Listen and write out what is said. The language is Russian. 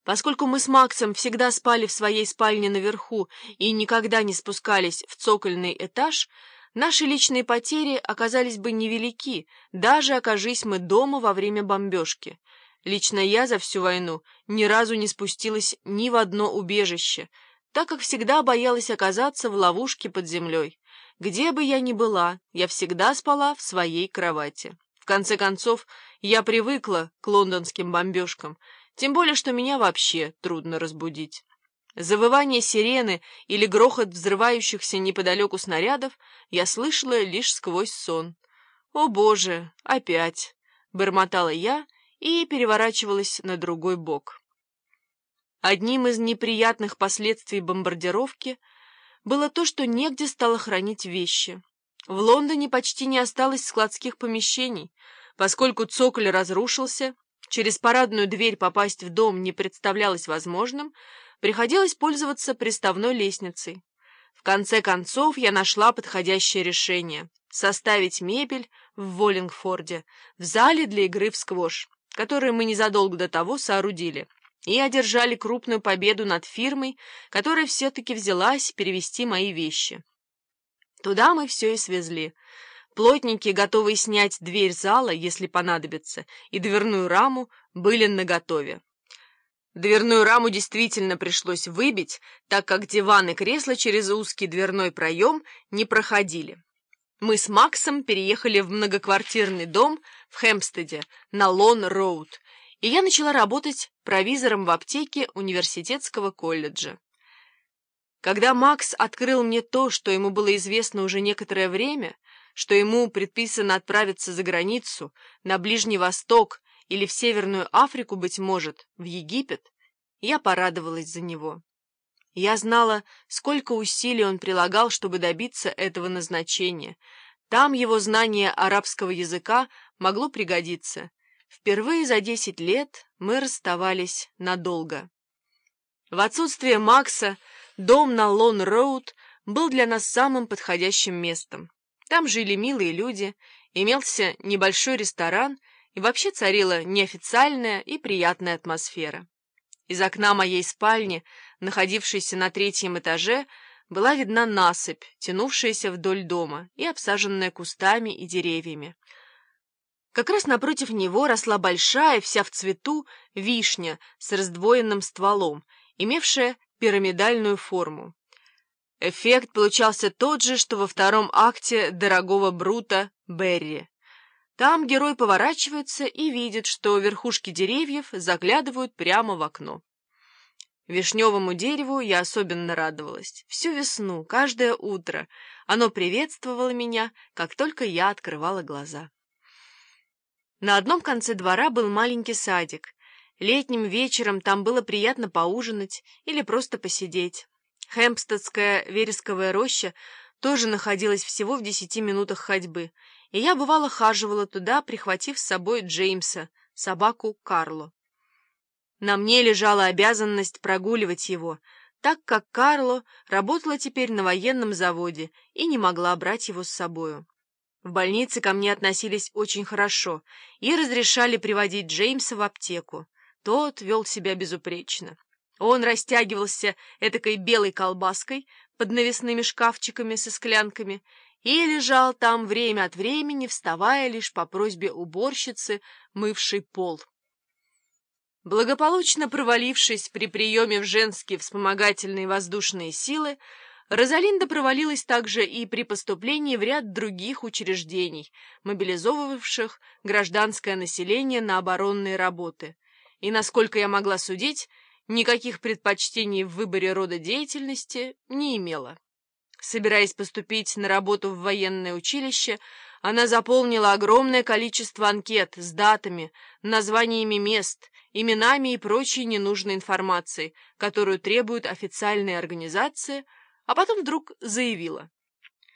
Поскольку мы с Максом всегда спали в своей спальне наверху и никогда не спускались в цокольный этаж, наши личные потери оказались бы невелики, даже окажись мы дома во время бомбежки. Лично я за всю войну ни разу не спустилась ни в одно убежище, так как всегда боялась оказаться в ловушке под землей. Где бы я ни была, я всегда спала в своей кровати. В конце концов, я привыкла к лондонским бомбежкам, тем более, что меня вообще трудно разбудить. Завывание сирены или грохот взрывающихся неподалеку снарядов я слышала лишь сквозь сон. «О, Боже, опять!» — бормотала я и переворачивалась на другой бок. Одним из неприятных последствий бомбардировки было то, что негде стало хранить вещи. В Лондоне почти не осталось складских помещений, поскольку цоколь разрушился. Через парадную дверь попасть в дом не представлялось возможным, приходилось пользоваться приставной лестницей. В конце концов я нашла подходящее решение — составить мебель в Воллингфорде, в зале для игры в сквош, который мы незадолго до того соорудили, и одержали крупную победу над фирмой, которая все-таки взялась перевезти мои вещи. Туда мы все и свезли. Плотники, готовые снять дверь зала, если понадобится, и дверную раму, были наготове. Дверную раму действительно пришлось выбить, так как диван и кресло через узкий дверной проем не проходили. Мы с Максом переехали в многоквартирный дом в Хэмпстеде на Лон-Роуд, и я начала работать провизором в аптеке университетского колледжа. Когда Макс открыл мне то, что ему было известно уже некоторое время, что ему предписано отправиться за границу, на Ближний Восток или в Северную Африку, быть может, в Египет, я порадовалась за него. Я знала, сколько усилий он прилагал, чтобы добиться этого назначения. Там его знание арабского языка могло пригодиться. Впервые за 10 лет мы расставались надолго. В отсутствие Макса дом на Лон-Роуд был для нас самым подходящим местом. Там жили милые люди, имелся небольшой ресторан, и вообще царила неофициальная и приятная атмосфера. Из окна моей спальни, находившейся на 3-м этаже, была видна насыпь, тянувшаяся вдоль дома и обсаженная кустами и деревьями. Как раз напротив него росла большая, вся в цвету, вишня с раздвоенным стволом, имевшая пирамидальную форму. Эффект получался тот же, что во 2-м акте дорогого Брута Берри. Там герой поворачивается и видит, что верхушки деревьев заглядывают прямо в окно. Вишневому дереву я особенно радовалась. Всю весну, каждое утро оно приветствовало меня, как только я открывала глаза. На одном конце двора был маленький садик. Летним вечером там было приятно поужинать или просто посидеть. Хэмпстедская вересковая роща тоже находилась всего в 10 минутах ходьбы, и я, бывало, хаживала туда, прихватив с собой Джеймса, собаку Карло. На мне лежала обязанность прогуливать его, так как Карло работала теперь на военном заводе и не могла брать его с собою. В больнице ко мне относились очень хорошо и разрешали приводить Джеймса в аптеку. Тот вел себя безупречно. Он растягивался этакой белой колбаской под навесными шкафчиками со склянками и лежал там время от времени, вставая лишь по просьбе уборщицы, мывшей пол. Благополучно провалившись при приеме в женские вспомогательные воздушные силы, Розалинда провалилась также и при поступлении в ряд других учреждений, мобилизовывавших гражданское население на оборонные работы, и, насколько я могла судить, никаких предпочтений в выборе рода деятельности не имела. Собираясь поступить на работу в военное училище, она заполнила огромное количество анкет с датами, названиями мест, именами и прочей ненужной информацией, которую требуют официальные организации, а потом вдруг заявила: